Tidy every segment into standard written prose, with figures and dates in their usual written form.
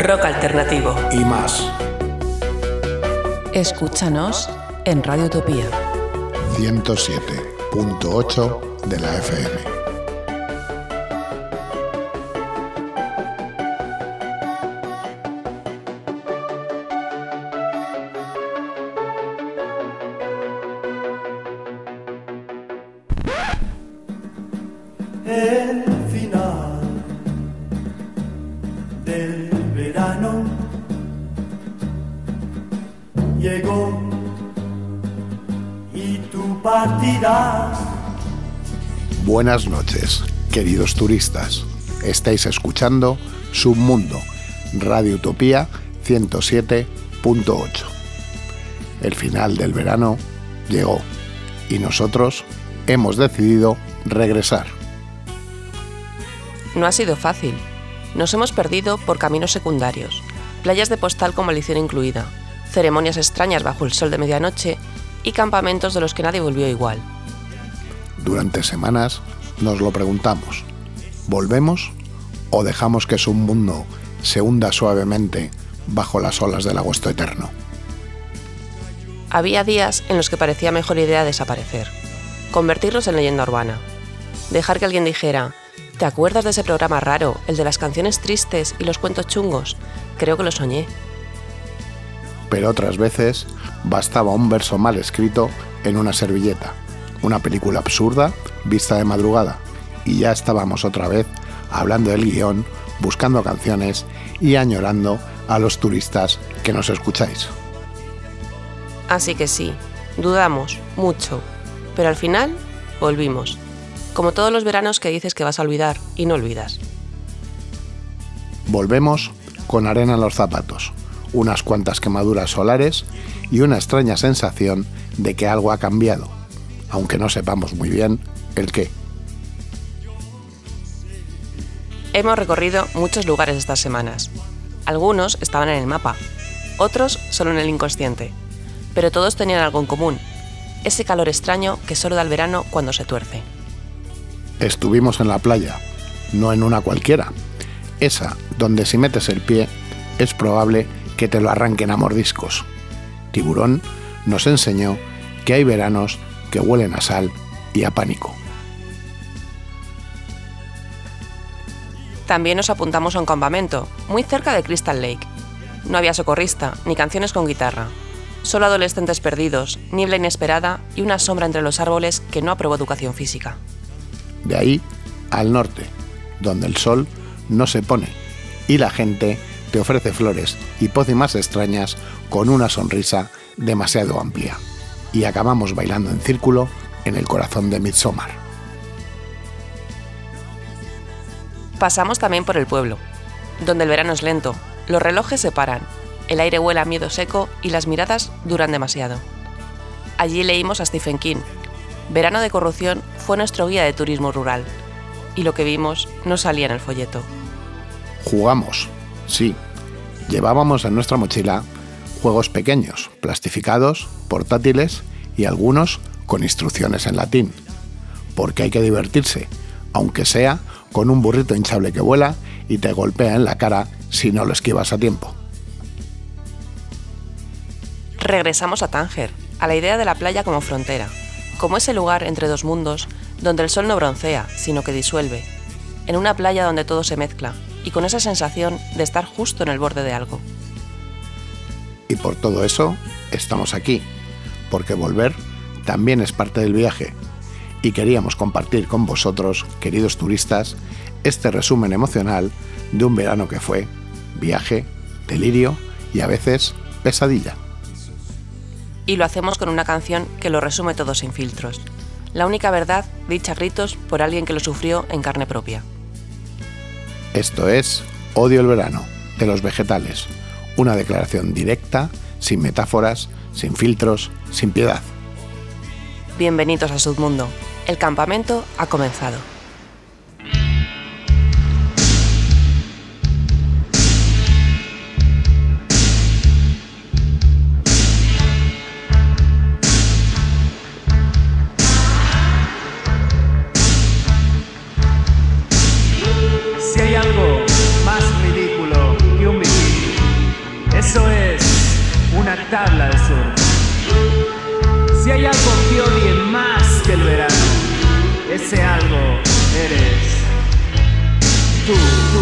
rock alternativo y más. Escúchanos en Radio Utopía 107.8 de la FM. El final del verano llegó y tú partirás. Buenas noches, queridos turistas. Estáis escuchando Submundo, Radio Utopía 107.8. El final del verano llegó y nosotros hemos decidido regresar. No ha sido fácil. Nos hemos perdido por caminos secundarios, playas de postal con maldición incluida, ceremonias extrañas bajo el sol de medianoche y campamentos de los que nadie volvió igual. Durante semanas nos lo preguntamos. ¿Volvemos o dejamos que Submundo se hunda suavemente bajo las olas del agosto eterno? Había días en los que parecía mejor idea desaparecer, convertirnos en leyenda urbana, dejar que alguien dijera: ¿te acuerdas de ese programa raro, el de las canciones tristes y los cuentos chungos? Creo que lo soñé. Pero otras veces bastaba un verso mal escrito en una servilleta, una película absurda vista de madrugada, y ya estábamos otra vez hablando del guión, buscando canciones y añorando a los turistas que nos escucháis. Así que sí, dudamos mucho, pero al final volvimos. Como todos los veranos que dices que vas a olvidar y no olvidas. Volvemos con arena en los zapatos, unas cuantas quemaduras solares y una extraña sensación de que algo ha cambiado, aunque no sepamos muy bien el qué. Hemos recorrido muchos lugares estas semanas. Algunos estaban en el mapa, otros solo en el inconsciente, pero todos tenían algo en común: ese calor extraño que solo da el verano cuando se tuerce. Estuvimos en la playa, no en una cualquiera, esa donde si metes el pie es probable que te lo arranquen a mordiscos. Tiburón nos enseñó que hay veranos que huelen a sal y a pánico. También nos apuntamos a un campamento, muy cerca de Crystal Lake. No había socorrista, ni canciones con guitarra. Solo adolescentes perdidos, niebla inesperada y una sombra entre los árboles que no aprobó educación física. De ahí al norte, donde el sol no se pone y la gente te ofrece flores y pócimas extrañas con una sonrisa demasiado amplia. Y acabamos bailando en círculo en el corazón de Midsommar. Pasamos también por el pueblo, donde el verano es lento, los relojes se paran, el aire huele a miedo seco y las miradas duran demasiado. Allí leímos a Stephen King. Verano de corrupción fue nuestro guía de turismo rural, y lo que vimos no salía en el folleto. Jugamos, sí. Llevábamos en nuestra mochila juegos pequeños, plastificados, portátiles y algunos con instrucciones en latín. Porque hay que divertirse, aunque sea con un burrito hinchable que vuela y te golpea en la cara si no lo esquivas a tiempo. Regresamos a Tánger, a la idea de la playa como frontera, como ese lugar entre dos mundos donde el sol no broncea, sino que disuelve, en una playa donde todo se mezcla y con esa sensación de estar justo en el borde de algo. Y por todo eso estamos aquí, porque volver también es parte del viaje, y queríamos compartir con vosotros, queridos turistas, este resumen emocional de un verano que fue viaje, delirio y a veces pesadilla. Y lo hacemos con una canción que lo resume todo sin filtros. La única verdad dicha a gritos por alguien que lo sufrió en carne propia. Esto es Odio el verano, de Los Vegetales. Una declaración directa, sin metáforas, sin filtros, sin piedad. Bienvenidos a Submundo. El campamento ha comenzado. Si hay algo más ridículo que un bikini, ese algo eres tú.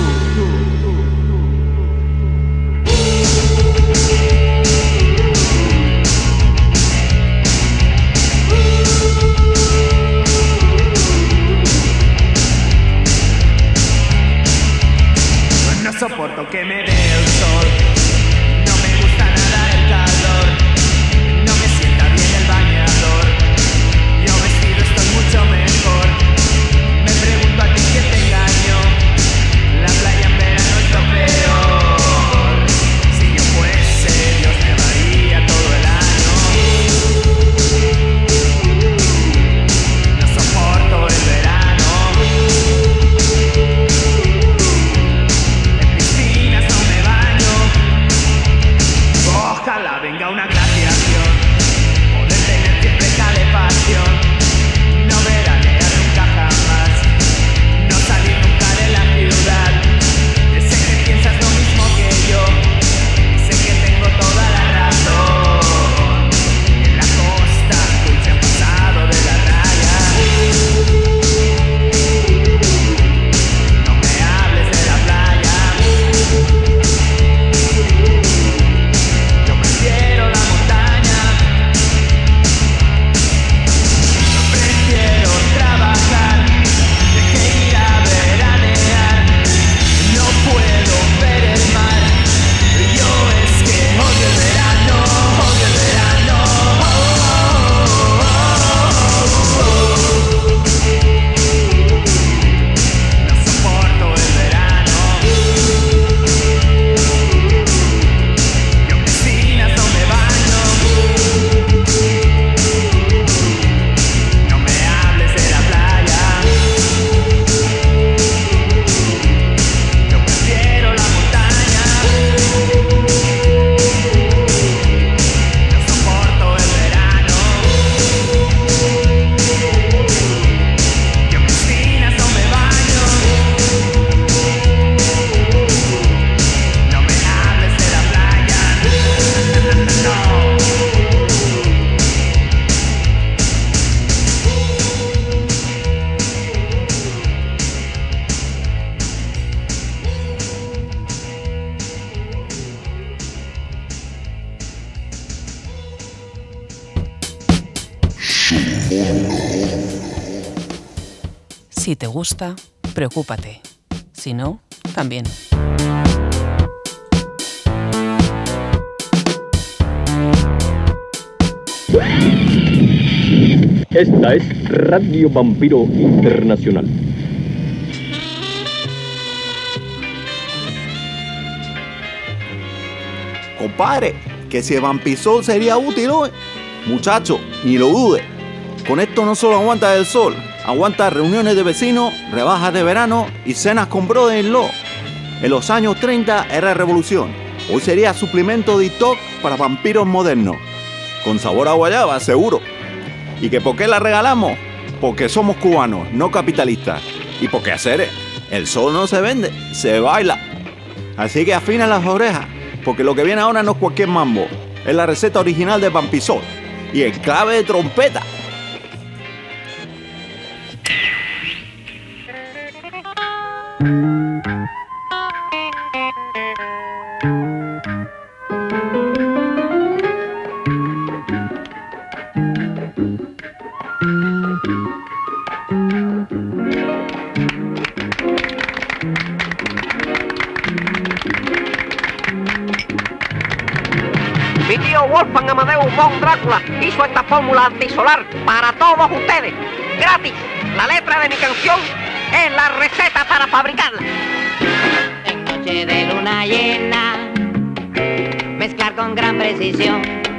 No soporto que me dé el sol, no me gusta nada el calor, no me sienta bien el bañador, yo vestido estoy mucho mejor. Me pregunto a ti quién te engañó, la playa en verano es lo peor. Si yo fuese Dios me amaría todo el año. No soporto el verano. Ojalá venga una glaciación, poder tener siempre calefacción, no veranear nunca jamás, no salir nunca de la ciudad. Sé que piensas lo mismo que yo, y sé que tengo toda la razón. En la costa dulce han pasado de la raya. No me hables de la playa. Prefiero la montaña, yo prefiero trabajar que ir a veranear. No puedo ver el mar, yo es que odio el verano, odio el verano. No soporto el verano. No me baño, no me hables de la playa, yo prefiero la montaña, no soporto el verano, yo en piscinas no me baño, no me hables de la playa. No. Si te gusta, preocúpate. Si no, también. Esta es Radio Vampiro Internacional. Compadre, que si el vampisol sería útil hoy. Muchacho, ni lo dude. Con esto no solo aguanta el sol, aguanta reuniones de vecinos, rebajas de verano y cenas con brother-in-law. En los años 30 era revolución. Hoy sería suplemento detox para vampiros modernos. Con sabor a guayaba, seguro. ¿Y que por qué la regalamos? Porque somos cubanos, no capitalistas. Y porque hacer el sol no se vende, se baila. Así que afina las orejas, porque lo que viene ahora no es cualquier mambo. Es la receta original de vampisol y el clave de trompeta. Mi tío Wolfgang Amadeus von Drácula hizo esta fórmula antisolar para todos ustedes. Gratis. La letra de mi canción es la receta para fabricarla. En noche de luna llena, mezclar con gran precisión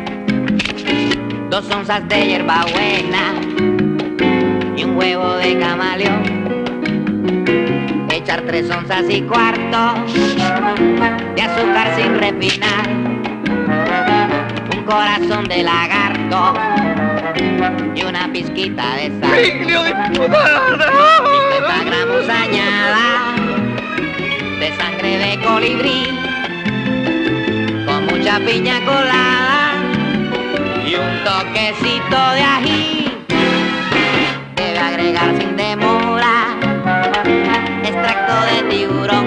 2 onzas de hierbabuena y un huevo de camaleón. Echar 3 onzas y cuarto de azúcar sin refinar, un corazón de lagarto y una pizquita de sal. 50 gramos añada de sangre de colibrí con mucha piña colada y un toquecito de ají. Debe agregar llegar sin demora. Extracto de tiburón,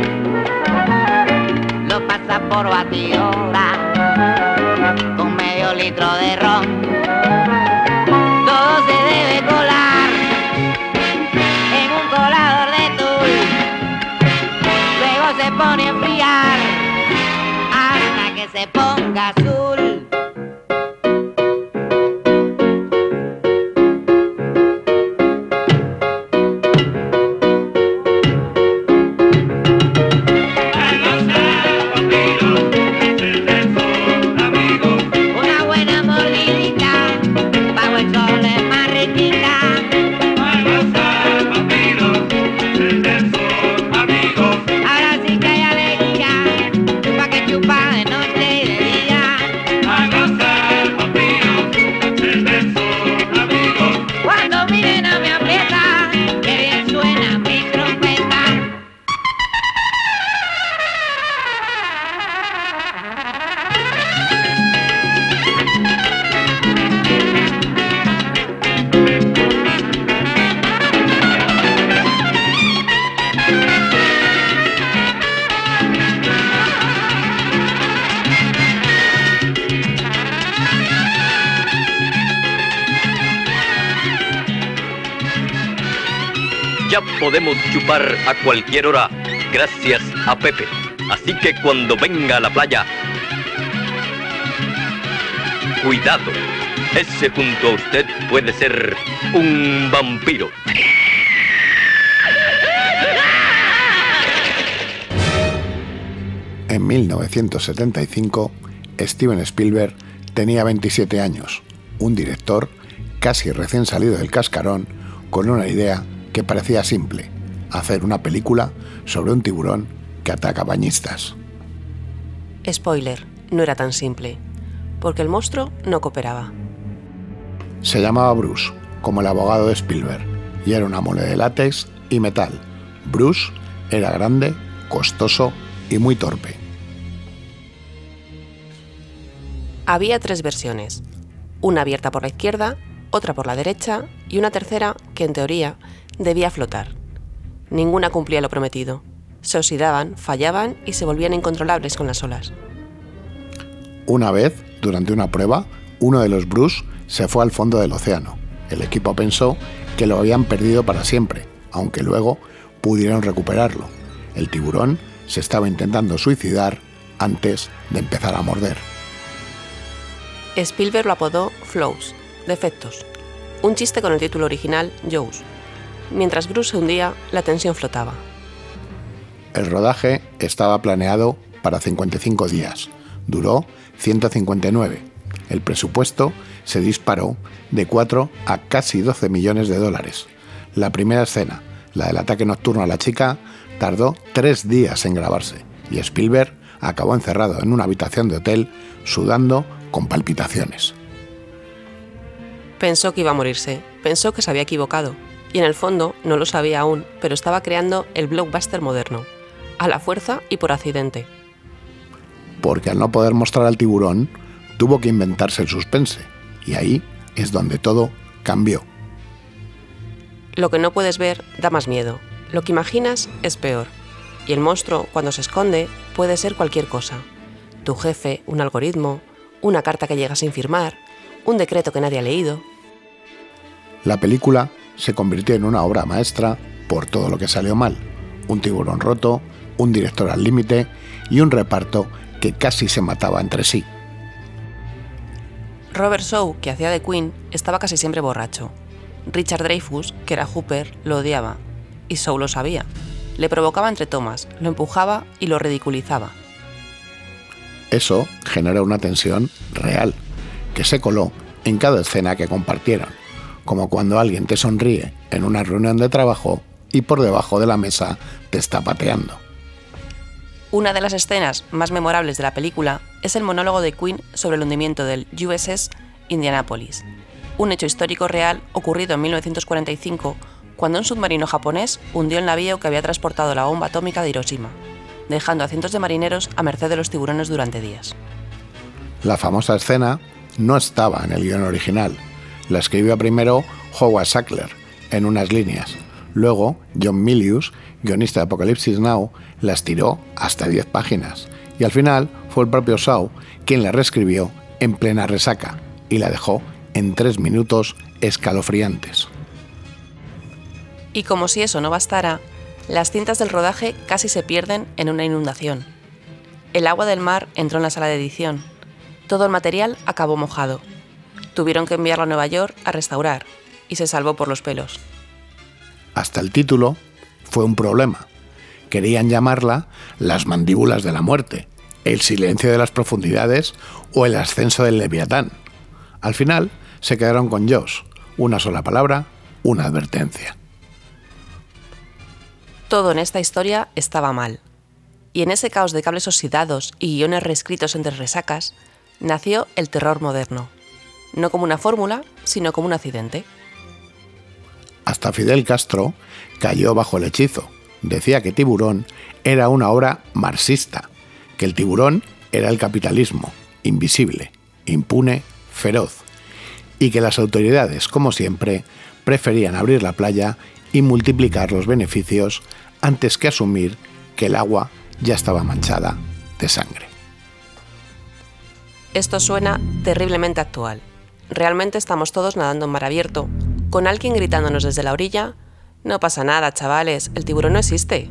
lo pasa por batidora, con medio litro de ron. Todo se debe colar en un colador de tul, luego se pone a enfriar hasta que se ponga azul. Ya podemos chupar a cualquier hora, gracias a Pepe. Así que cuando venga a la playa, cuidado, ese junto a usted puede ser un vampiro. En 1975, Steven Spielberg tenía 27 años, un director casi recién salido del cascarón con una idea que parecía simple: hacer una película sobre un tiburón que ataca bañistas. Spoiler, no era tan simple, porque el monstruo no cooperaba. Se llamaba Bruce, como el abogado de Spielberg, y era una mole de látex y metal. Bruce era grande, costoso y muy torpe. Había 3 versiones, una abierta por la izquierda, otra por la derecha y una tercera que, en teoría, debía flotar. Ninguna cumplía lo prometido. Se oxidaban, fallaban y se volvían incontrolables con las olas. Una vez, durante una prueba, uno de los Bruce se fue al fondo del océano. El equipo pensó que lo habían perdido para siempre, aunque luego pudieron recuperarlo. El tiburón se estaba intentando suicidar antes de empezar a morder. Spielberg lo apodó Flows, defectos, un chiste con el título original Jaws. Mientras Bruce se hundía, la tensión flotaba. El rodaje estaba planeado para 55 días. Duró 159. El presupuesto se disparó de 4 a casi 12 millones de dólares. La primera escena, la del ataque nocturno a la chica, tardó 3 días en grabarse y Spielberg acabó encerrado en una habitación de hotel sudando con palpitaciones. Pensó que iba a morirse, pensó que se había equivocado. Y en el fondo no lo sabía aún, pero estaba creando el blockbuster moderno, a la fuerza y por accidente. Porque al no poder mostrar al tiburón, tuvo que inventarse el suspense, y ahí es donde todo cambió. Lo que no puedes ver da más miedo, lo que imaginas es peor, y el monstruo, cuando se esconde, puede ser cualquier cosa. Tu jefe, un algoritmo, una carta que llega sin firmar, un decreto que nadie ha leído. La película se convirtió en una obra maestra por todo lo que salió mal: un tiburón roto, un director al límite y un reparto que casi se mataba entre sí. Robert Shaw, que hacía de Queen, estaba casi siempre borracho. Richard Dreyfuss, que era Hooper, lo odiaba, y Shaw lo sabía. Le provocaba entre tomas, lo empujaba y lo ridiculizaba. Eso generó una tensión real, que se coló en cada escena que compartieron, como cuando alguien te sonríe en una reunión de trabajo y por debajo de la mesa te está pateando. Una de las escenas más memorables de la película es el monólogo de Queen sobre el hundimiento del USS Indianapolis, un hecho histórico real ocurrido en 1945, cuando un submarino japonés hundió el navío que había transportado la bomba atómica de Hiroshima, dejando a cientos de marineros a merced de los tiburones durante días. La famosa escena no estaba en el guión original. La escribió primero Howard Sackler en unas líneas. Luego, John Milius, guionista de Apocalypse Now, las tiró hasta 10 páginas. Y al final fue el propio Shaw quien la reescribió en plena resaca y la dejó en 3 minutos escalofriantes. Y como si eso no bastara, las cintas del rodaje casi se pierden en una inundación. El agua del mar entró en la sala de edición. Todo el material acabó mojado. Tuvieron que enviarlo a Nueva York a restaurar y se salvó por los pelos. Hasta el título fue un problema. Querían llamarla Las mandíbulas de la muerte, El silencio de las profundidades o El ascenso del Leviatán. Al final se quedaron con Jaws, una sola palabra, una advertencia. Todo en esta historia estaba mal. Y en ese caos de cables oxidados y guiones reescritos entre resacas, nació el terror moderno. No como una fórmula, sino como un accidente. Hasta Fidel Castro cayó bajo el hechizo. Decía que Tiburón era una obra marxista, que el tiburón era el capitalismo, invisible, impune, feroz, y que las autoridades, como siempre, preferían abrir la playa y multiplicar los beneficios antes que asumir que el agua ya estaba manchada de sangre. Esto suena terriblemente actual. Realmente estamos todos nadando en mar abierto, con alguien gritándonos desde la orilla: no pasa nada, chavales, el tiburón no existe.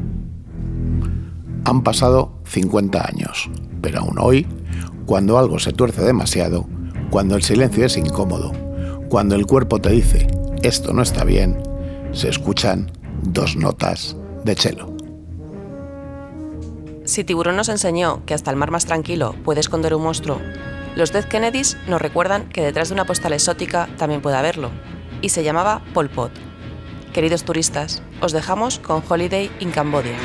Han pasado 50 años, pero aún hoy, cuando algo se tuerce demasiado, cuando el silencio es incómodo, cuando el cuerpo te dice esto no está bien, se escuchan 2 notas de cello. Si Tiburón nos enseñó que hasta el mar más tranquilo puede esconder un monstruo, los Dead Kennedys nos recuerdan que detrás de una postal exótica también puede haberlo, y se llamaba Pol Pot. Queridos turistas, os dejamos con Holiday in Cambodia.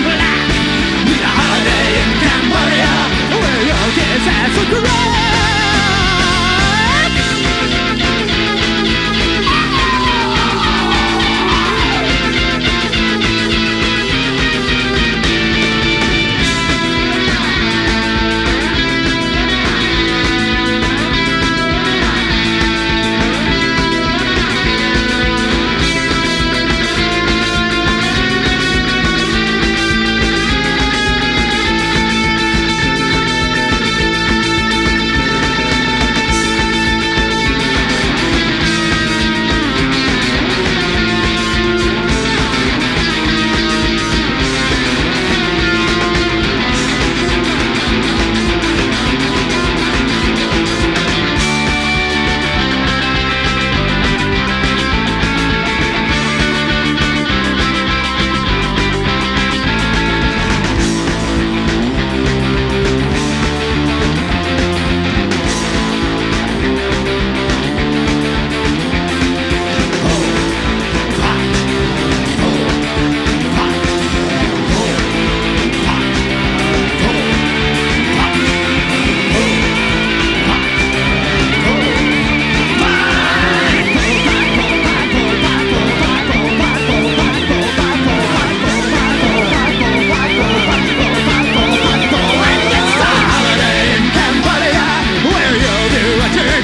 Cambodia, where your kids have some great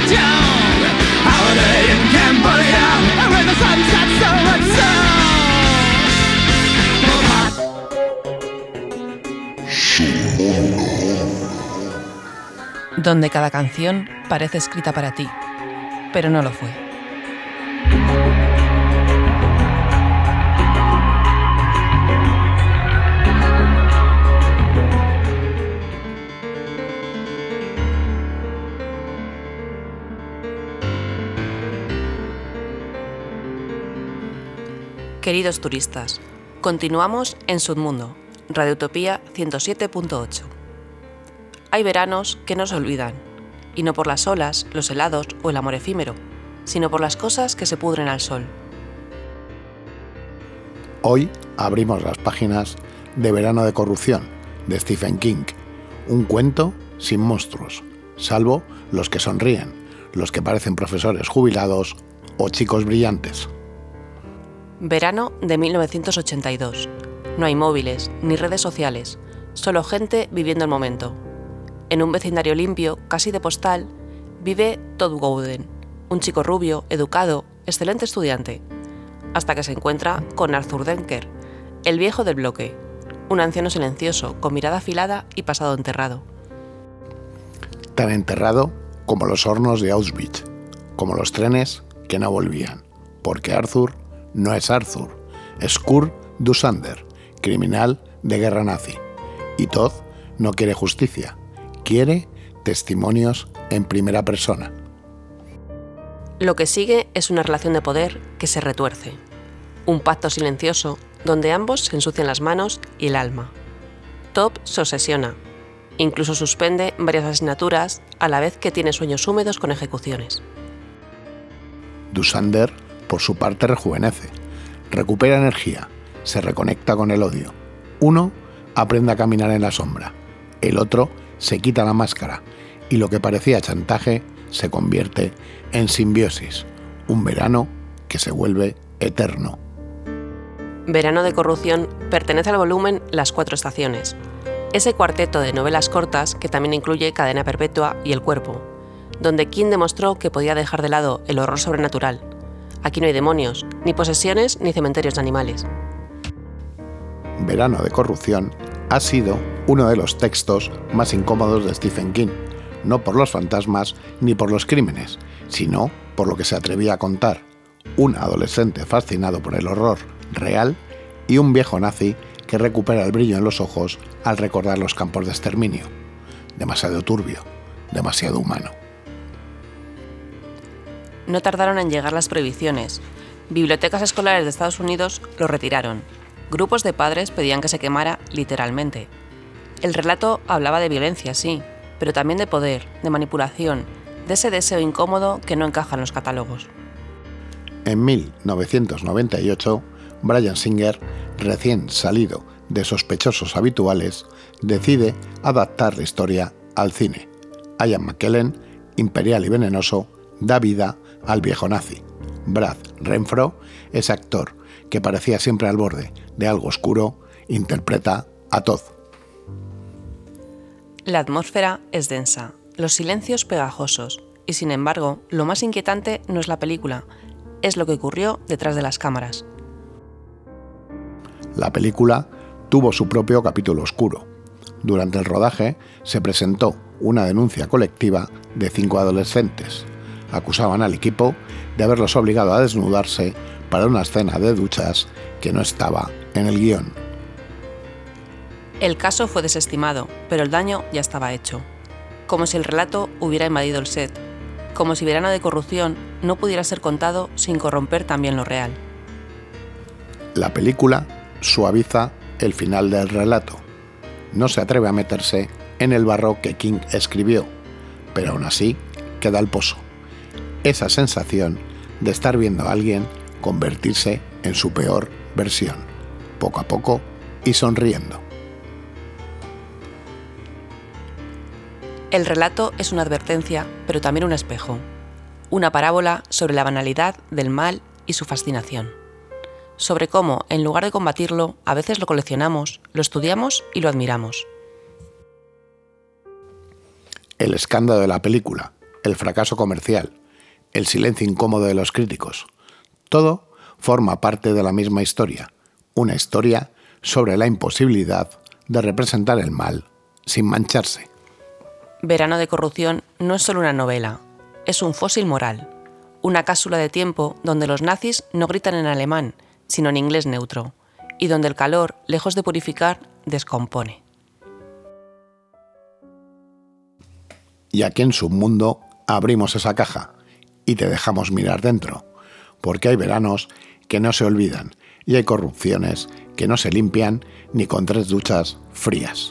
Donde cada canción parece escrita para ti, pero no lo fue. Queridos turistas, continuamos en Submundo, Radio Utopía 107.8. Hay veranos que no se olvidan, y no por las olas, los helados o el amor efímero, sino por las cosas que se pudren al sol. Hoy abrimos las páginas de Verano de corrupción, de Stephen King, un cuento sin monstruos, salvo los que sonríen, los que parecen profesores jubilados o chicos brillantes. Verano de 1982. No hay móviles ni redes sociales, solo gente viviendo el momento. En un vecindario limpio, casi de postal, vive Todd Gowden, un chico rubio, educado, excelente estudiante, hasta que se encuentra con Arthur Denker, el viejo del bloque, un anciano silencioso, con mirada afilada y pasado enterrado. Tan enterrado como los hornos de Auschwitz, como los trenes que no volvían, porque Arthur no es Arthur, es Kurt Dusander, criminal de guerra nazi, y Todd no quiere justicia, quiere testimonios en primera persona. Lo que sigue es una relación de poder que se retuerce. Un pacto silencioso donde ambos se ensucian las manos y el alma. Todd se obsesiona, incluso suspende varias asignaturas a la vez que tiene sueños húmedos con ejecuciones. Dusander, por su parte, rejuvenece, recupera energía, se reconecta con el odio. Uno aprende a caminar en la sombra, el otro se quita la máscara y lo que parecía chantaje se convierte en simbiosis, un verano que se vuelve eterno. Verano de corrupción pertenece al volumen Las Cuatro Estaciones, ese cuarteto de novelas cortas que también incluye Cadena Perpetua y El Cuerpo, donde King demostró que podía dejar de lado el horror sobrenatural. Aquí no hay demonios, ni posesiones, ni cementerios de animales. Verano de corrupción ha sido uno de los textos más incómodos de Stephen King, no por los fantasmas ni por los crímenes, sino por lo que se atrevía a contar. Un adolescente fascinado por el horror real y un viejo nazi que recupera el brillo en los ojos al recordar los campos de exterminio. Demasiado turbio, demasiado humano. No tardaron en llegar las prohibiciones. Bibliotecas escolares de Estados Unidos lo retiraron. Grupos de padres pedían que se quemara literalmente. El relato hablaba de violencia, sí, pero también de poder, de manipulación, de ese deseo incómodo que no encaja en los catálogos. En 1998, Bryan Singer, recién salido de Sospechosos Habituales, decide adaptar la historia al cine. Ian McKellen, imperial y venenoso, da vida al viejo nazi. Brad Renfro, ese actor que parecía siempre al borde de algo oscuro, interpreta a Todd. La atmósfera es densa, los silencios pegajosos, y sin embargo, lo más inquietante no es la película, es lo que ocurrió detrás de las cámaras. La película tuvo su propio capítulo oscuro. Durante el rodaje se presentó una denuncia colectiva de 5 adolescentes. Acusaban al equipo de haberlos obligado a desnudarse para una escena de duchas que no estaba en el guión. El caso fue desestimado, pero el daño ya estaba hecho. Como si el relato hubiera invadido el set. Como si Verano de corrupción no pudiera ser contado sin corromper también lo real. La película suaviza el final del relato. No se atreve a meterse en el barro que King escribió, pero aún así queda el pozo. Esa sensación de estar viendo a alguien convertirse en su peor versión, poco a poco y sonriendo. El relato es una advertencia, pero también un espejo. Una parábola sobre la banalidad del mal y su fascinación. Sobre cómo, en lugar de combatirlo, a veces lo coleccionamos, lo estudiamos y lo admiramos. El escándalo de la película, el fracaso comercial, el silencio incómodo de los críticos. Todo forma parte de la misma historia, una historia sobre la imposibilidad de representar el mal sin mancharse. Verano de corrupción no es solo una novela, es un fósil moral, una cápsula de tiempo donde los nazis no gritan en alemán, sino en inglés neutro, y donde el calor, lejos de purificar, descompone. Y aquí en Submundo abrimos esa caja y te dejamos mirar dentro, porque hay veranos que no se olvidan y hay corrupciones que no se limpian ni con 3 duchas frías.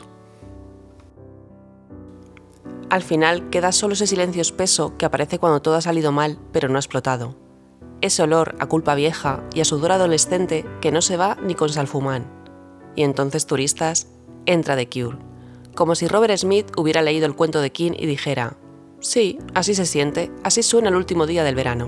Al final queda solo ese silencio espeso que aparece cuando todo ha salido mal pero no ha explotado. Ese olor a culpa vieja y a sudor adolescente que no se va ni con Salfumán. Y entonces, turistas, entra The Cure. Como si Robert Smith hubiera leído el cuento de King y dijera: sí, así se siente, así suena el último día del verano.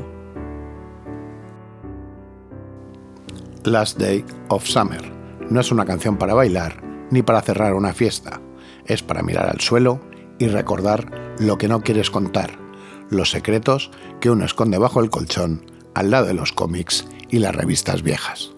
Last Day of Summer no es una canción para bailar ni para cerrar una fiesta. Es para mirar al suelo y recordar lo que no quieres contar, los secretos que uno esconde bajo el colchón, al lado de los cómics y las revistas viejas.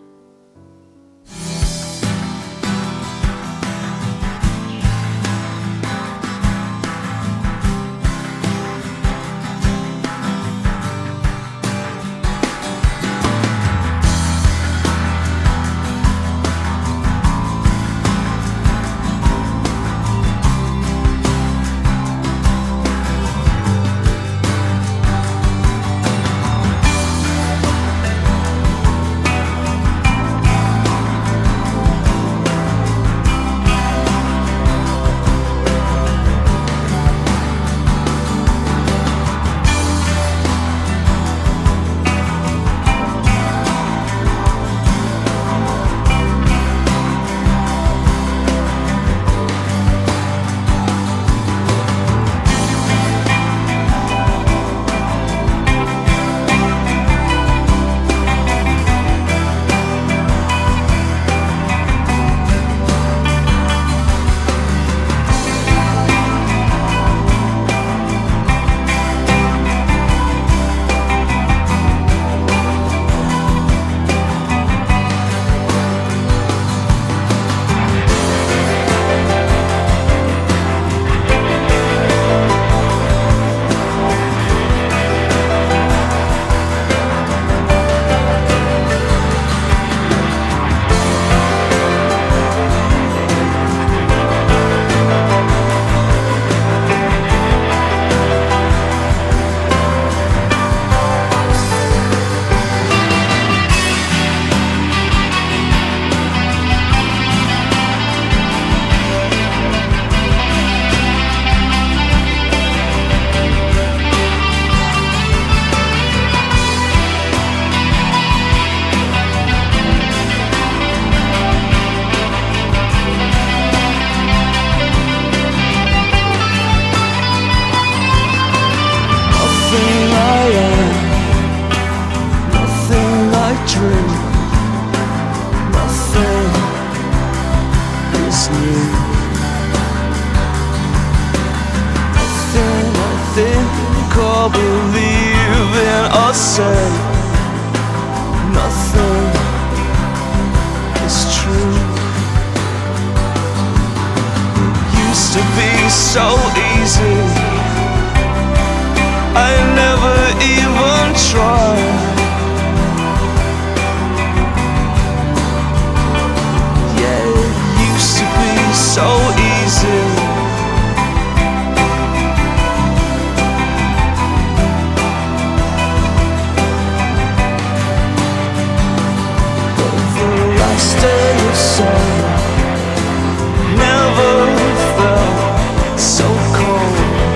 Never felt so cold.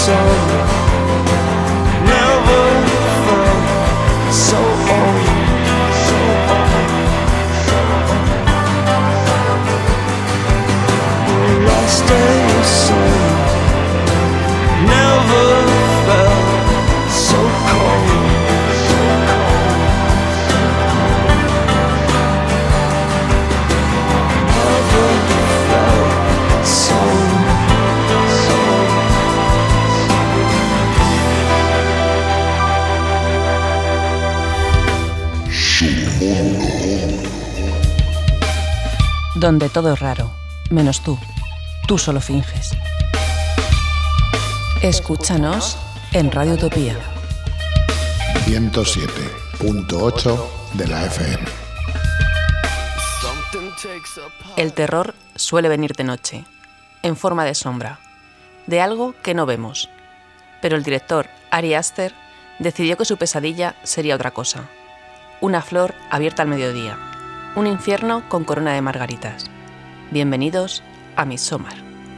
sun never felt so old. The last day of sun never felt so cold. Donde todo es raro, menos tú. Tú solo finges. Escúchanos en Radio Utopía. 107.8 de la FM. El terror suele venir de noche, en forma de sombra, de algo que no vemos. Pero el director, Ari Aster, decidió que su pesadilla sería otra cosa. Una flor abierta al mediodía. Un infierno con corona de margaritas. Bienvenidos a Midsommar.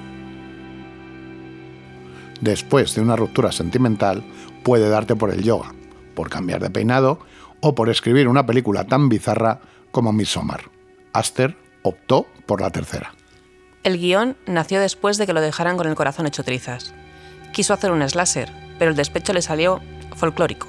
Después de una ruptura sentimental, puede darte por el yoga, por cambiar de peinado o por escribir una película tan bizarra como Midsommar. Aster optó por la tercera. El guión nació después de que lo dejaran con el corazón hecho trizas. Quiso hacer un slasher, pero el despecho le salió folclórico.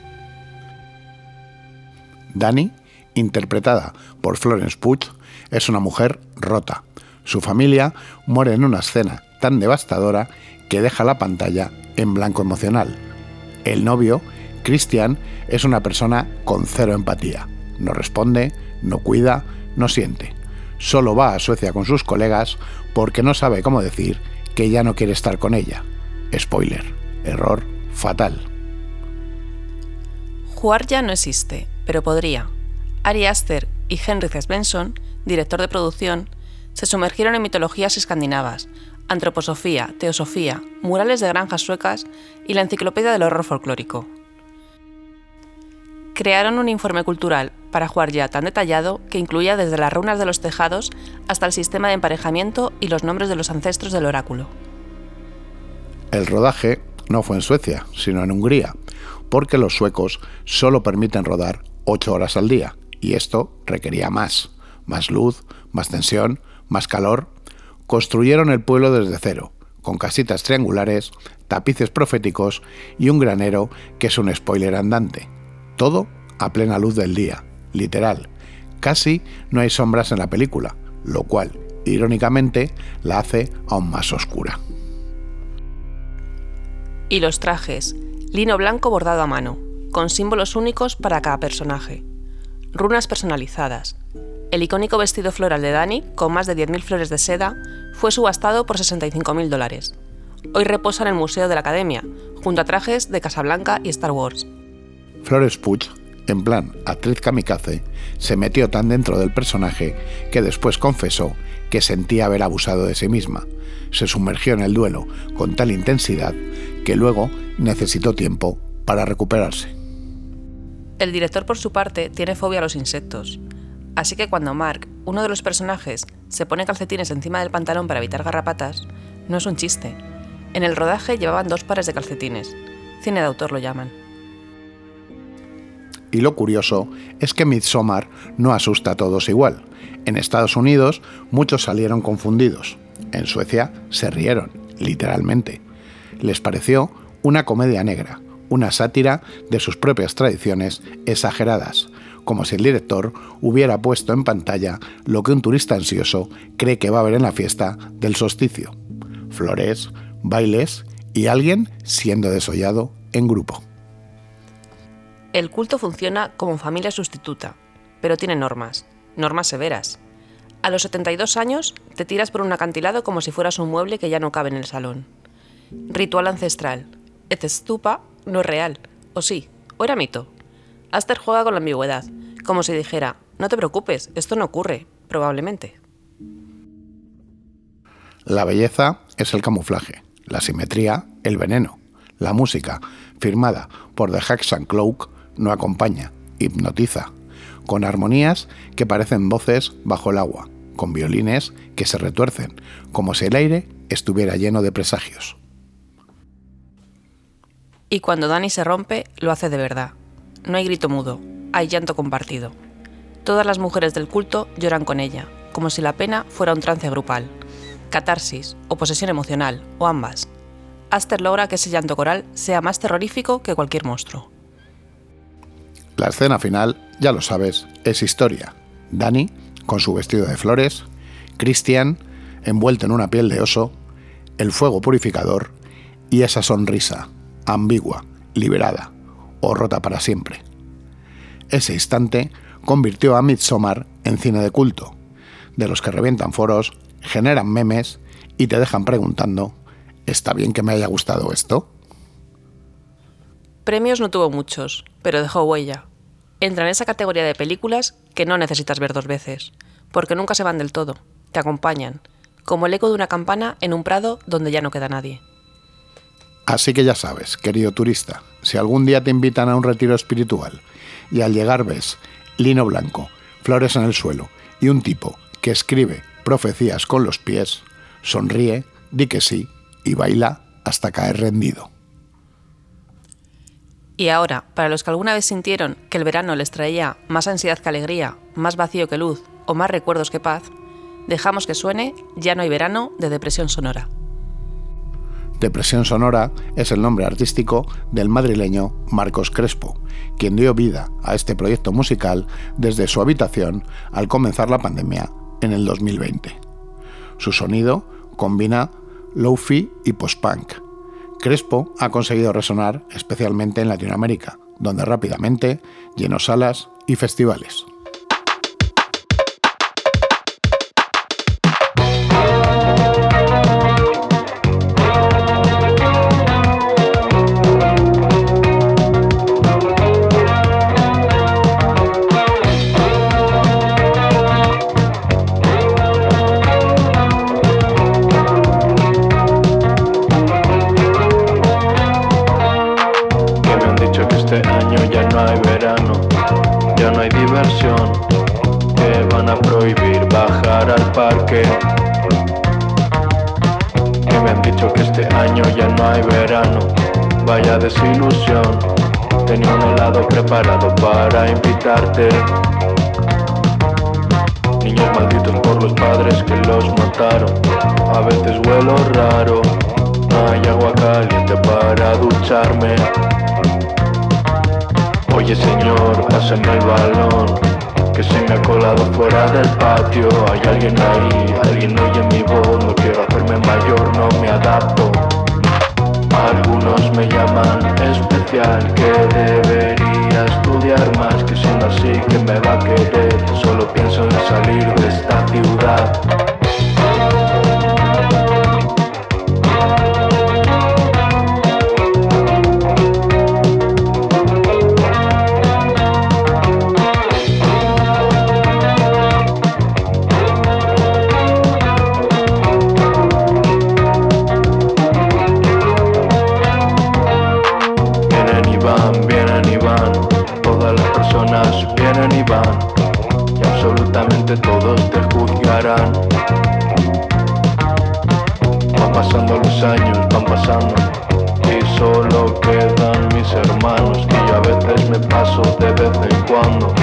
Dani, interpretada por Florence Pugh, es una mujer rota. Su familia muere en una escena tan devastadora que deja la pantalla en blanco emocional. El novio, Christian, es una persona con cero empatía. No responde, no cuida, no siente. Solo va a Suecia con sus colegas porque no sabe cómo decir que ya no quiere estar con ella. Spoiler, error fatal. Huarja no existe, pero podría. Ari Aster y Henrik Svensson, director de producción, se sumergieron en mitologías escandinavas, antroposofía, teosofía, murales de granjas suecas y la enciclopedia del horror folclórico. Crearon un informe cultural para Huarja tan detallado que incluía desde las runas de los tejados hasta el sistema de emparejamiento y los nombres de los ancestros del oráculo. El rodaje no fue en Suecia, sino en Hungría, porque los suecos solo permiten rodar 8 horas al día, y esto requería más luz, más tensión, más calor. Construyeron el pueblo desde cero, con casitas triangulares, tapices proféticos y un granero que es un spoiler andante. Todo a plena luz del día, literal. Casi no hay sombras en la película, lo cual, irónicamente, la hace aún más oscura. Y los trajes, lino blanco bordado a mano, con símbolos únicos para cada personaje. Runas personalizadas. El icónico vestido floral de Dani, con más de 10.000 flores de seda, fue subastado por $65.000. Hoy reposa en el Museo de la Academia, junto a trajes de Casablanca y Star Wars. Florence Pugh, en plan actriz kamikaze, se metió tan dentro del personaje que después confesó que sentía haber abusado de sí misma. Se sumergió en el duelo con tal intensidad que luego necesitó tiempo para recuperarse. El director, por su parte, tiene fobia a los insectos. Así que cuando Mark, uno de los personajes, se pone calcetines encima del pantalón para evitar garrapatas, no es un chiste. En el rodaje llevaban 2 pares de calcetines. Cine de autor lo llaman. Y lo curioso es que Midsommar no asusta a todos igual. En Estados Unidos muchos salieron confundidos. En Suecia se rieron, literalmente. Les pareció una comedia negra, una sátira de sus propias tradiciones exageradas, como si el director hubiera puesto en pantalla lo que un turista ansioso cree que va a ver en la fiesta del solsticio. Flores, bailes y alguien siendo desollado en grupo. El culto funciona como familia sustituta, pero tiene normas severas. A los 72 años te tiras por un acantilado como si fueras un mueble que ya no cabe en el salón. Ritual ancestral. Et stupa no es real, o sí, o era mito. Aster juega con la ambigüedad, como si dijera, no te preocupes, esto no ocurre, probablemente. La belleza es el camuflaje, la simetría, el veneno. La música, firmada por The Hacks and Cloak, no acompaña, hipnotiza, con armonías que parecen voces bajo el agua, con violines que se retuercen, como si el aire estuviera lleno de presagios. Y cuando Dani se rompe, lo hace de verdad. No hay grito mudo, hay llanto compartido. Todas las mujeres del culto lloran con ella, como si la pena fuera un trance grupal. Catarsis, o posesión emocional, o ambas. Aster logra que ese llanto coral sea más terrorífico que cualquier monstruo. La escena final, ya lo sabes, es historia. Dani, con su vestido de flores, Christian, envuelto en una piel de oso, el fuego purificador y esa sonrisa, ambigua, liberada o rota para siempre. Ese instante convirtió a Midsommar en cine de culto, de los que revientan foros, generan memes y te dejan preguntando, ¿está bien que me haya gustado esto? Premios no tuvo muchos, pero dejó huella. Entra en esa categoría de películas que no necesitas ver 2 veces, porque nunca se van del todo, te acompañan, como el eco de una campana en un prado donde ya no queda nadie. Así que ya sabes, querido turista, si algún día te invitan a un retiro espiritual y al llegar ves lino blanco, flores en el suelo y un tipo que escribe profecías con los pies, sonríe, di que sí y baila hasta caer rendido. Y ahora, para los que alguna vez sintieron que el verano les traía más ansiedad que alegría, más vacío que luz o más recuerdos que paz, dejamos que suene Ya no hay verano de Depresión Sonora. Depresión Sonora es el nombre artístico del madrileño Marcos Crespo, quien dio vida a este proyecto musical desde su habitación al comenzar la pandemia en el 2020. Su sonido combina lo-fi y post-punk. Crespo ha conseguido resonar especialmente en Latinoamérica, donde rápidamente llenó salas y festivales. Que van a prohibir bajar al parque. Que me han dicho que este año ya no hay verano. Vaya desilusión. Tenía un helado preparado para invitarte. Niños malditos por los padres que los mataron. A veces huelo raro. No hay agua caliente para ducharme. Oye señor, pásame el balón, que se me ha colado fuera del patio. Hay alguien ahí, alguien oye mi voz. No quiero hacerme mayor, no me adapto. Algunos me llaman especial, que debería estudiar más. Que siendo así, que me va a querer. Solo pienso en salir de esta ciudad. Vienen y van, y absolutamente todos te juzgarán. Van pasando los años, van pasando, y solo quedan mis hermanos. Y yo a veces me paso de vez en cuando,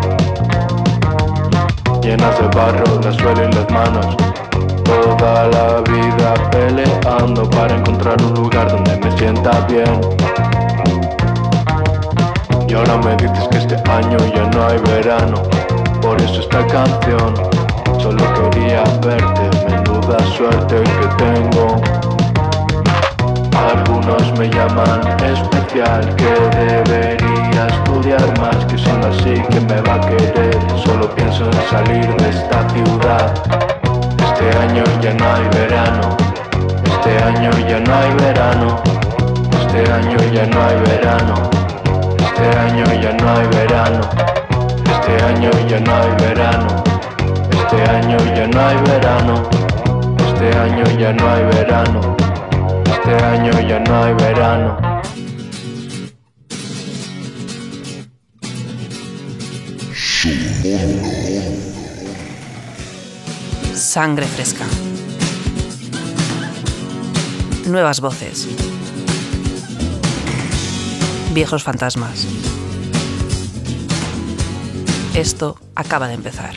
llenas de barro la suela y las manos. Toda la vida peleando para encontrar un lugar donde me sienta bien. Y ahora me dices que este año ya no hay verano. Por eso esta canción. Solo quería verte, menuda suerte que tengo. Algunos me llaman especial, que debería estudiar más. Que siendo así, que me va a querer. Solo pienso en salir de esta ciudad. Este año ya no hay verano. Este año ya no hay verano. Este año ya no hay verano. Este año ya no hay verano. Este año ya no hay verano. Este año ya no hay verano. Este año ya no hay verano. Este año ya no hay verano. Sangre fresca. viejos fantasmas. Esto acaba de empezar.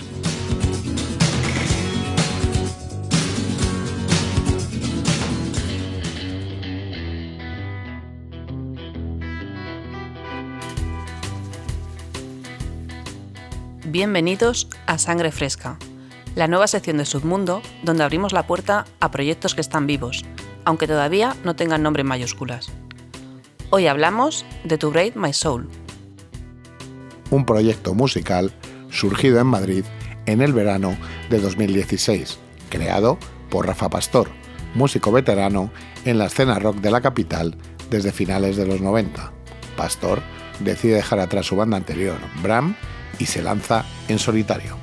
Bienvenidos a Sangre Fresca, la nueva sección de Submundo donde abrimos la puerta a proyectos que están vivos, aunque todavía no tengan nombre en mayúsculas. Hoy hablamos de To Break My Soul. Un proyecto musical surgido en Madrid en el verano de 2016, creado por Rafa Pastor, músico veterano en la escena rock de la capital desde finales de los 90. Pastor decide dejar atrás su banda anterior, Bram, y se lanza en solitario.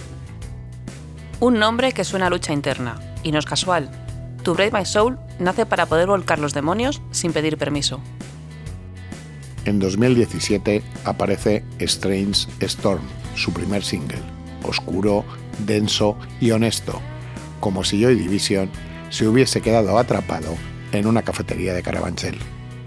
Un nombre que suena a lucha interna, y no es casual. To Break My Soul nace para poder volcar los demonios sin pedir permiso. En 2017 aparece Strange Storm, su primer single, oscuro, denso y honesto, como si Joy Division se hubiese quedado atrapado en una cafetería de Carabanchel.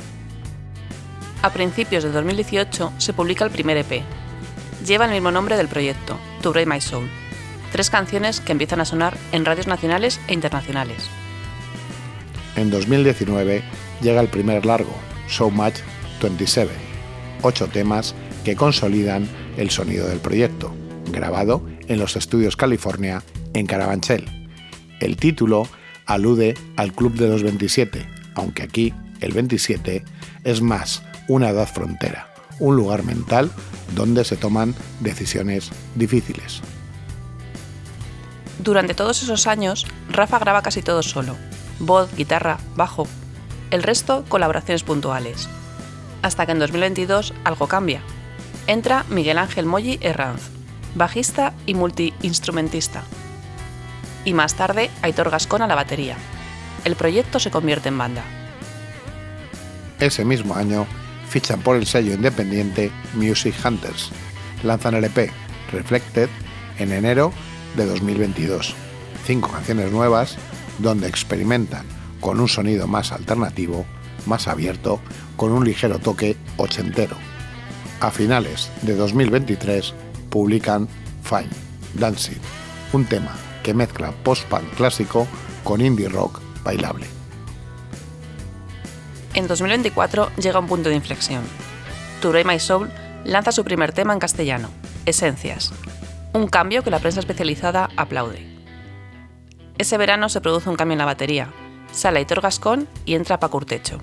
A principios de 2018 se publica el primer EP. Lleva el mismo nombre del proyecto, To Break My Soul. 3 canciones que empiezan a sonar en radios nacionales e internacionales. En 2019 llega el primer largo, So Much 27, 8 temas que consolidan el sonido del proyecto, grabado en los estudios California en Carabanchel. El título alude al Club de los 27, aunque aquí el 27 es más una edad frontera, un lugar mental donde se toman decisiones difíciles. Durante todos esos años, Rafa graba casi todo solo, voz, guitarra, bajo, el resto colaboraciones puntuales. Hasta que en 2022 algo cambia. Entra Miguel Ángel Molli Herranz, bajista y multiinstrumentista. Y más tarde Aitor Gascón a la batería. El proyecto se convierte en banda. Ese mismo año fichan por el sello independiente Music Hunters. Lanzan el EP Reflected en enero de 2022. 5 canciones nuevas donde experimentan con un sonido más alternativo, más abierto, con un ligero toque ochentero. A finales de 2023 publican Fine Dancing, un tema que mezcla post-punk clásico con indie rock bailable. En 2024 llega un punto de inflexión. To Break My Soul lanza su primer tema en castellano, Esencias, un cambio que la prensa especializada aplaude. Ese verano se produce un cambio en la batería, sale Aitor Gascón y entra Paco Urtecho.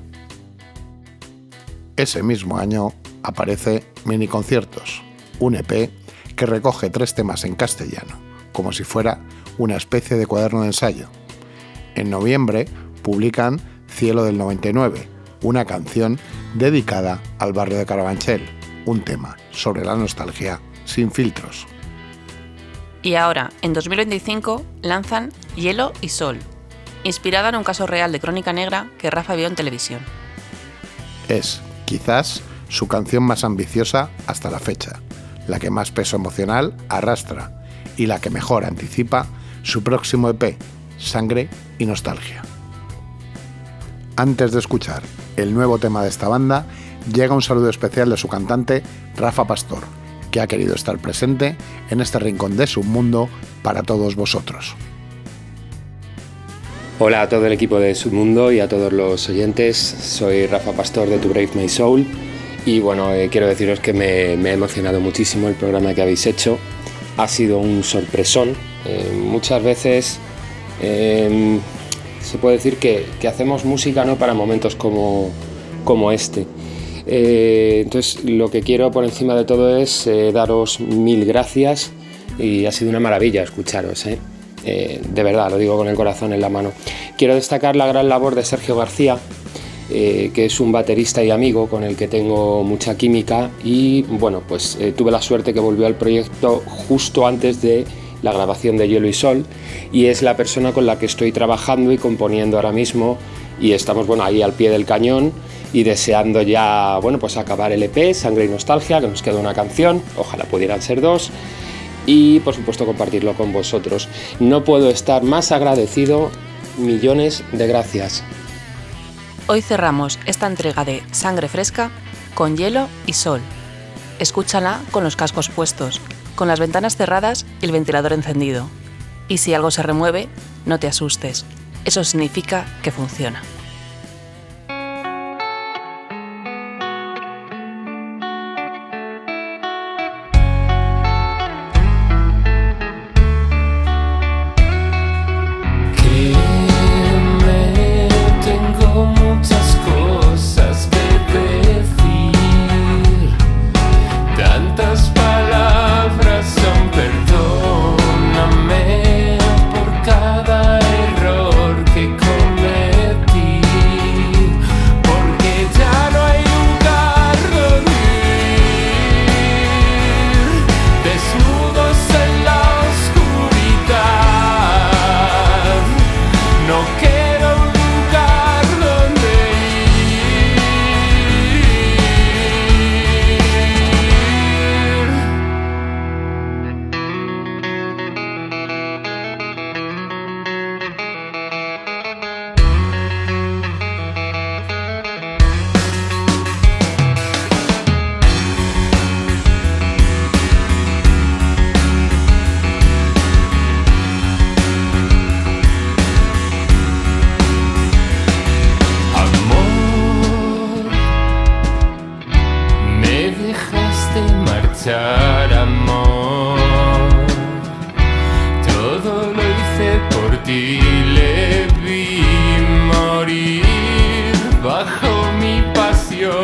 Ese mismo año aparece Mini Conciertos, un EP que recoge 3 temas en castellano, como si fuera una especie de cuaderno de ensayo. En noviembre publican Cielo del 99, una canción dedicada al barrio de Carabanchel, un tema sobre la nostalgia sin filtros. Y ahora, en 2025, lanzan Hielo y Sol, inspirada en un caso real de crónica negra que Rafa vio en televisión. Es, quizás, su canción más ambiciosa hasta la fecha, la que más peso emocional arrastra y la que mejor anticipa su próximo EP, Sangre y Nostalgia. Antes de escuchar el nuevo tema de esta banda, llega un saludo especial de su cantante, Rafa Pastor, que ha querido estar presente en este rincón de Submundo para todos vosotros. Hola a todo el equipo de Submundo y a todos los oyentes, soy Rafa Pastor de To Break My Soul y bueno, quiero deciros que me ha emocionado muchísimo el programa que habéis hecho, ha sido un sorpresón, muchas veces se puede decir que hacemos música no para momentos como este. Entonces lo que quiero por encima de todo es daros 1000 gracias y ha sido una maravilla escucharos, de verdad, lo digo con el corazón en la mano. Quiero destacar la gran labor de Sergio García, que es un baterista y amigo con el que tengo mucha química y bueno, pues tuve la suerte que volvió al proyecto justo antes de la grabación de Hielo y Sol y es la persona con la que estoy trabajando y componiendo ahora mismo y estamos bueno, ahí al pie del cañón y deseando ya bueno, pues acabar el EP Sangre y Nostalgia, que nos queda una canción, ojalá pudieran ser 2 y por supuesto compartirlo con vosotros. No puedo estar más agradecido, millones de gracias. Hoy cerramos esta entrega de Sangre Fresca con hielo y sol. Escúchala con los cascos puestos, con las ventanas cerradas y el ventilador encendido. Y si algo se remueve, no te asustes. Eso significa que funciona. Amor, todo lo hice por ti, le vi morir bajo mi pasión.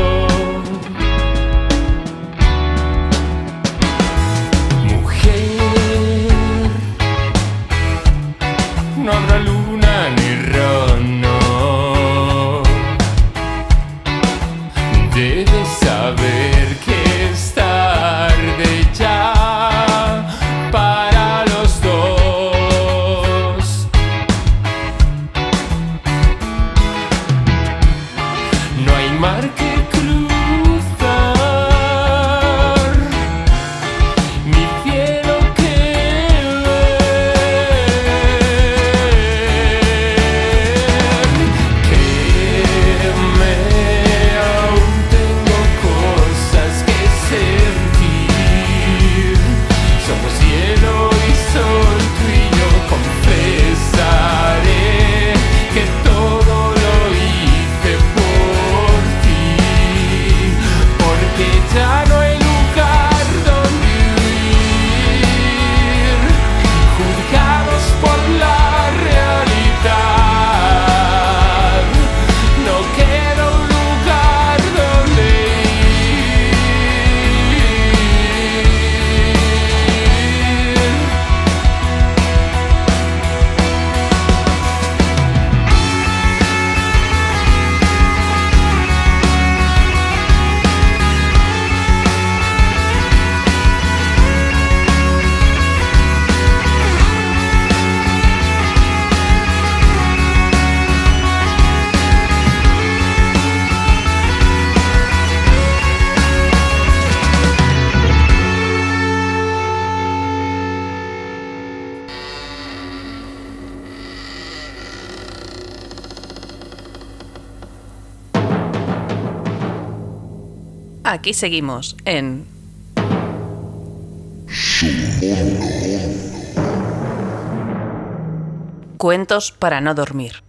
Mujer, no habrá luna ni rono, debes saber que es tarde ya para los dos. No hay mar que cruzar, ni cielo que ver. Créeme, aún tengo cosas que sentir. Somos hielo y sol, tú y yo. Confesaré que todo lo hice por ti, porque ya no hay lugar donde huir, juzgados por la realidad. No queda un lugar donde ir. Aquí seguimos en Cuentos para no dormir.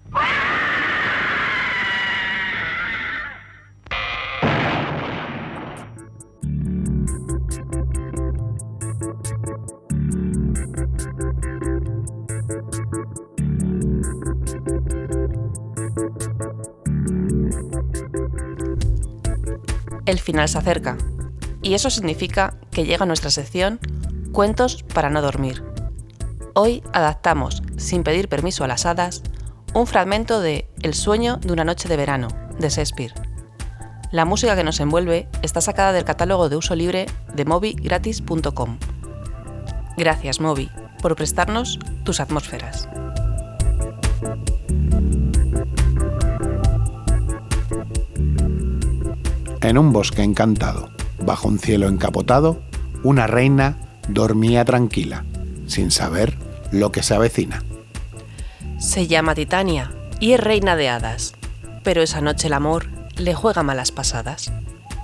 El final se acerca, y eso significa que llega nuestra sección Cuentos para no dormir. Hoy adaptamos, sin pedir permiso a las hadas, un fragmento de El sueño de una noche de verano, de Shakespeare. La música que nos envuelve está sacada del catálogo de uso libre de movigratis.com. Gracias, Movi, por prestarnos tus atmósferas. En un bosque encantado, bajo un cielo encapotado, una reina dormía tranquila, sin saber lo que se avecina. Se llama Titania y es reina de hadas, pero esa noche el amor le juega malas pasadas.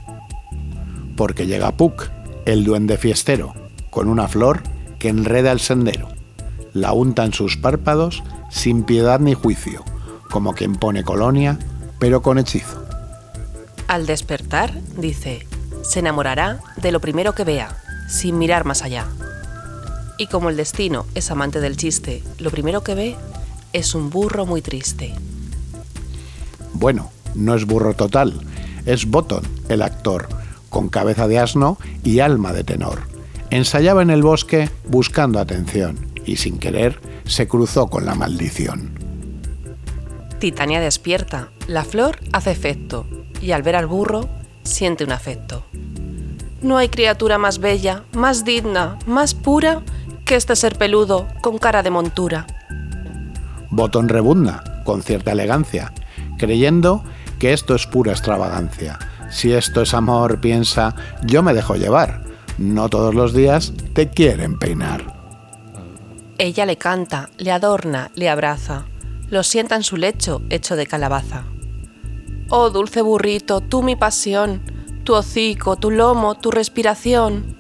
porque llega Puck, el duende fiestero, con una flor que enreda el sendero. La unta en sus párpados sin piedad ni juicio, como quien pone colonia, pero con hechizo. Al despertar, dice, se enamorará de lo primero que vea, sin mirar más allá. Y como el destino es amante del chiste, lo primero que ve es un burro muy triste. Bueno, no es burro total, es Botón, el actor, con cabeza de asno y alma de tenor. Ensayaba en el bosque buscando atención y sin querer se cruzó con la maldición. Titania despierta, la flor hace efecto y al ver al burro siente un afecto. No hay criatura más bella, más digna, más pura que este ser peludo con cara de montura. Botón rebuzna con cierta elegancia, creyendo que esto es pura extravagancia. Si esto es amor, piensa, yo me dejo llevar. No todos los días te quieren peinar. Ella le canta, le adorna, le abraza, lo sienta en su lecho hecho de calabaza. Oh dulce burrito, tú mi pasión, tu hocico, tu lomo, tu respiración.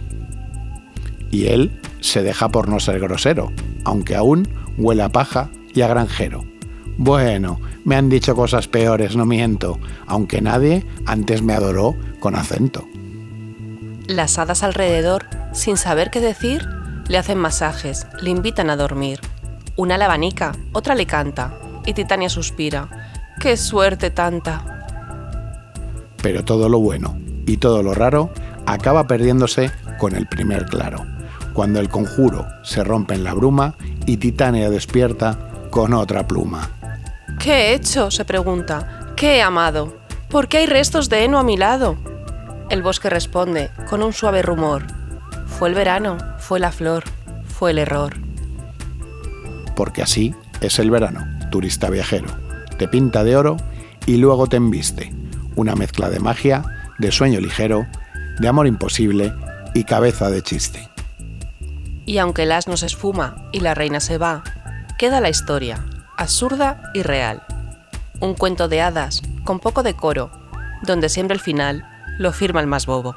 Y él se deja por no ser grosero, aunque aún huele a paja y a granjero. Bueno, me han dicho cosas peores, no miento, aunque nadie antes me adoró con acento. Las hadas alrededor, sin saber qué decir, le hacen masajes, le invitan a dormir. Una le abanica, otra le canta, y Titania suspira. ¡Qué suerte tanta! Pero todo lo bueno y todo lo raro acaba perdiéndose con el primer claro, cuando el conjuro se rompe en la bruma y Titania despierta con otra pluma. ¿Qué he hecho?, se pregunta. ¿Qué he amado? ¿Por qué hay restos de heno a mi lado? El bosque responde con un suave rumor. Fue el verano, fue la flor, fue el error. Porque así es el verano, turista viajero. Te pinta de oro y luego te embiste. Una mezcla de magia, de sueño ligero, de amor imposible y cabeza de chiste. Y aunque el asno se esfuma y la reina se va, queda la historia, absurda y real. Un cuento de hadas con poco decoro, donde siempre el final lo firma el más bobo.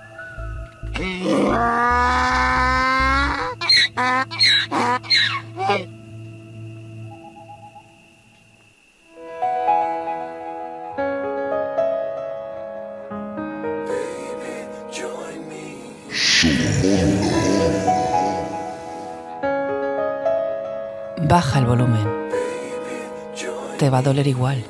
Baja el volumen. Te va a doler igual.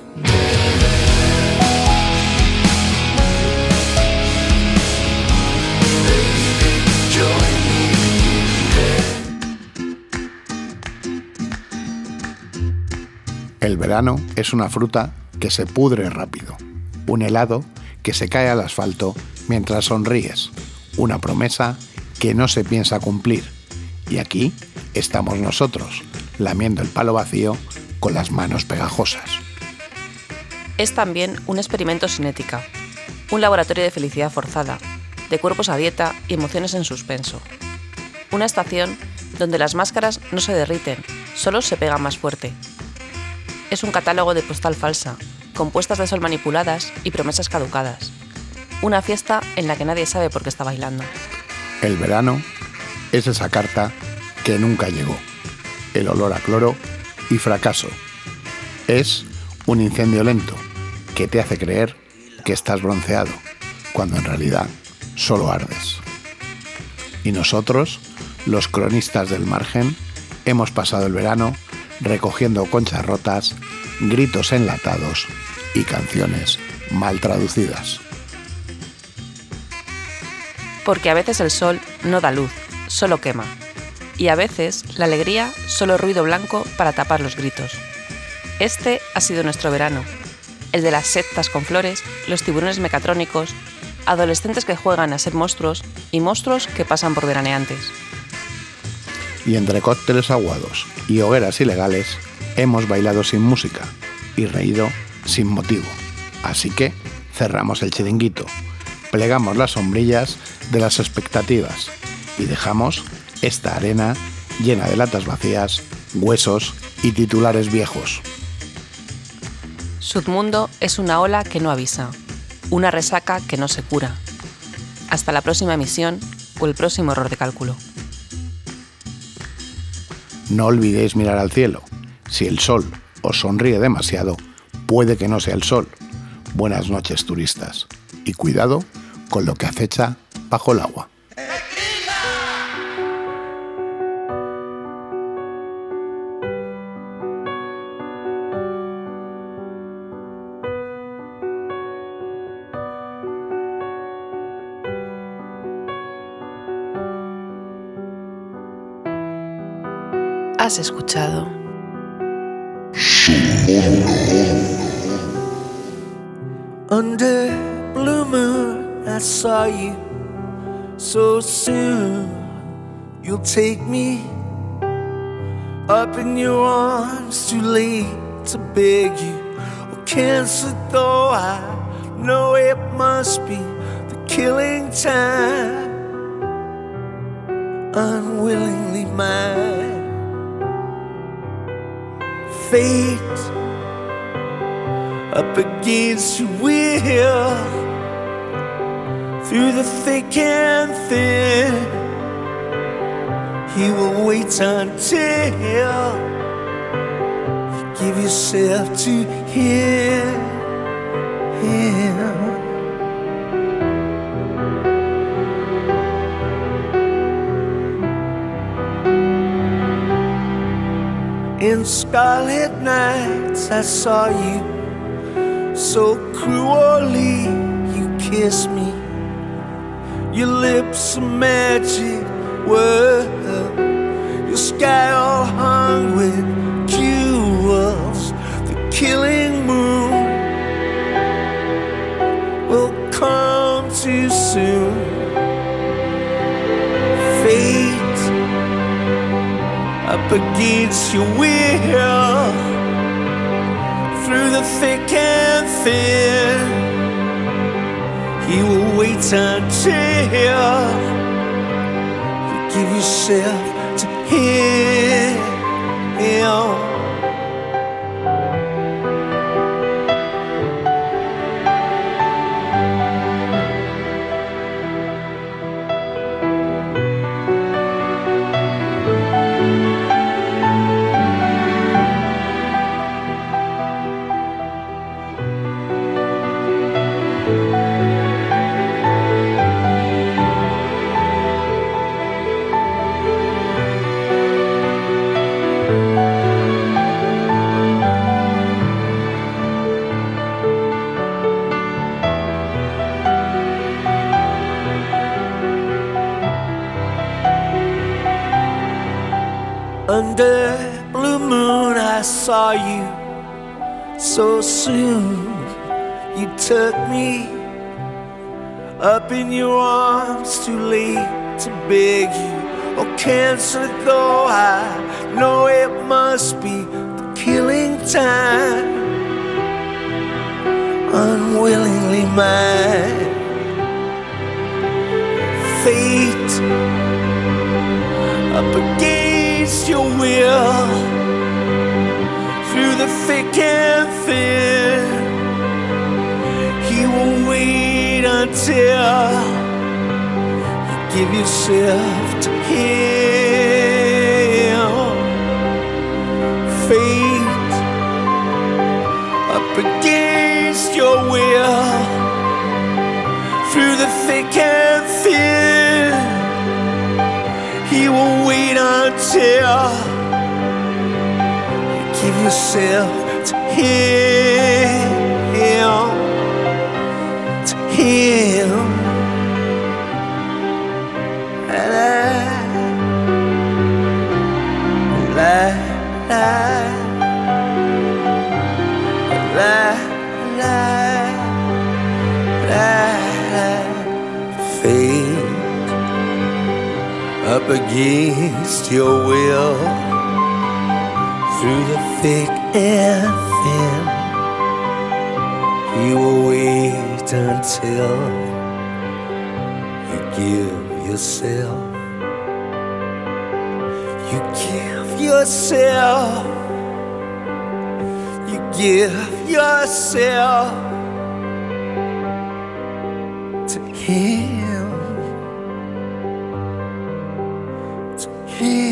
El verano es una fruta que se pudre rápido, un helado que se cae al asfalto mientras sonríes, una promesa que no se piensa cumplir. Y aquí estamos nosotros, lamiendo el palo vacío con las manos pegajosas. Es también un experimento sin ética, un laboratorio de felicidad forzada, de cuerpos a dieta y emociones en suspenso. Una estación donde las máscaras no se derriten, solo se pegan más fuerte. Es un catálogo de postal falsa, con puestas de sol manipuladas y promesas caducadas. Una fiesta en la que nadie sabe por qué está bailando. El verano es esa carta que nunca llegó. El olor a cloro y fracaso. Es un incendio lento que te hace creer que estás bronceado, cuando en realidad solo ardes. Y nosotros, los cronistas del margen, hemos pasado el verano recogiendo conchas rotas, gritos enlatados y canciones mal traducidas. Porque a veces el sol no da luz, solo quema. Y a veces la alegría solo ruido blanco para tapar los gritos. Este ha sido nuestro verano, el de las sectas con flores, los tiburones mecatrónicos, adolescentes que juegan a ser monstruos y monstruos que pasan por veraneantes. Y entre cócteles aguados y hogueras ilegales, hemos bailado sin música y reído sin motivo. Así que cerramos el chiringuito, plegamos las sombrillas de las expectativas y dejamos esta arena llena de latas vacías, huesos y titulares viejos. Submundo es una ola que no avisa, una resaca que no se cura, Hasta la próxima emisión o el próximo error de cálculo. No olvidéis mirar al cielo. Si el sol os sonríe demasiado, puede que no sea el sol. Buenas noches, turistas. Y cuidado con lo que acecha bajo el agua. Has escuchado Under blue moon, I saw you so soon. You'll take me up in your arms, too late to beg you or cancel, though I know it must be the killing time. Unwillingly mine. Fate up against your will, through the thick and thin. He will wait until you give yourself to him. In scarlet nights I saw you so cruelly. You kissed me, your lips a magic word, your sky all hung with jewels. The killing moon will come too soon. Fate up against your will, through the thick and thin. He will wait until you give yourself to him. Under blue moon I saw you so soon. You took me up in your arms, too late to beg you or cancel it, though I know it must be the killing time. Unwillingly mine. Fate up against your will, through the thick and thin. He will wait until you give yourself to him. Fate up against your will, through the thick and thin. He will wait until you give yourself to him, to him. La, la, la, la, la, la. Fate up against your will, through the thick and thin. You will wait until you give yourself. You give yourself. You give yourself to him. here.